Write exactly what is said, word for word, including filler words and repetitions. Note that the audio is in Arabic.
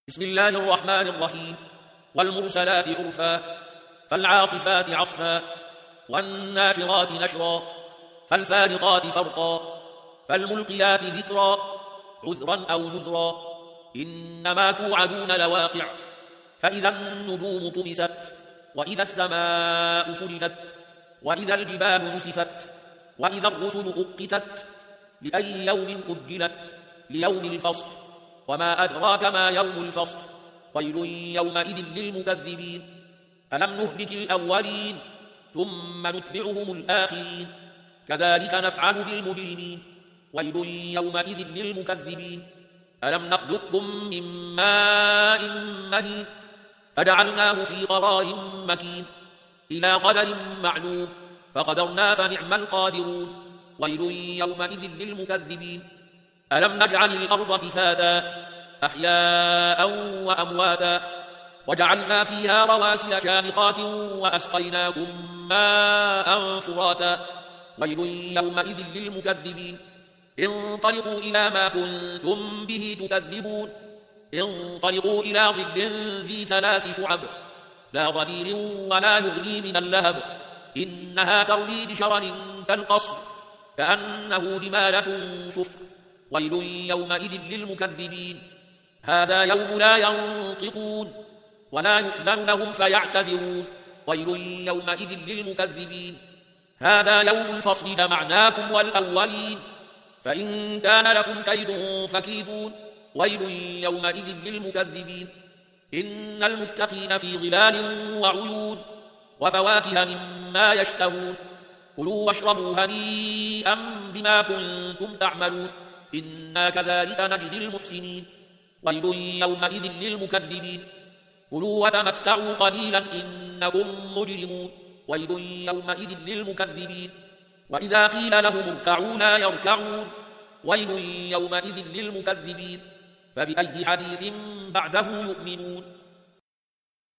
بسم الله الرحمن الرحيم. والمرسلات عرفا فالعاصفات عصفا والناشرات نشرا فالفارقات فرقا فالملقيات ذكرا عذرا أو نذرا إنما توعدون لواقع فإذا النجوم طمست وإذا السماء فرجت وإذا الجبال نسفت وإذا الرسل أقتت لأي يوم أجلت ليوم الفصل وما أدراك ما يوم الفصل ويل يومئذ للمكذبين ألم نهلك الأولين ثم نتبعهم الآخرين كذلك نفعل بالمجرمين ويل يومئذ للمكذبين ألم نخلقكم من ماء مهين فجعلناه في قرار مكين إلى قدر معلوم فقدرنا فنعم القادرون ويل يومئذ للمكذبين ألم نجعل الأرض كفاتا أحياء وأمواتا وجعلنا فيها رواسي شامخات وأسقيناكم ماء فراتا ويل يومئذ للمكذبين انطلقوا إلى ما كنتم به تكذبون انطلقوا إلى ظل ذي ثلاث شعب لا ظليل ولا يغني من اللهب إنها ترمي بشرر كالقصر كأنه جمالة صفر ويل يومئذ للمكذبين هذا يوم لا ينطقون ولا يؤذن لهم فيعتذرون ويل يومئذ للمكذبين هذا يوم الفصل جمعناكم والأولين فإن كان لكم كيد فكيدون ويل يومئذ للمكذبين إن المتقين في ظلال وعيون وفواكه مما يشتهون كلوا واشربوا هنيئا بما كنتم تعملون إنا كذلك نجزي المحسنين ويل يومئذ للمكذبين كلوا وتمتعوا قليلا إنكم مجرمون ويل يومئذ للمكذبين وإذا قيل لهم اركعوا لا يركعون ويل يومئذ للمكذبين فبأي حديث بعده يؤمنون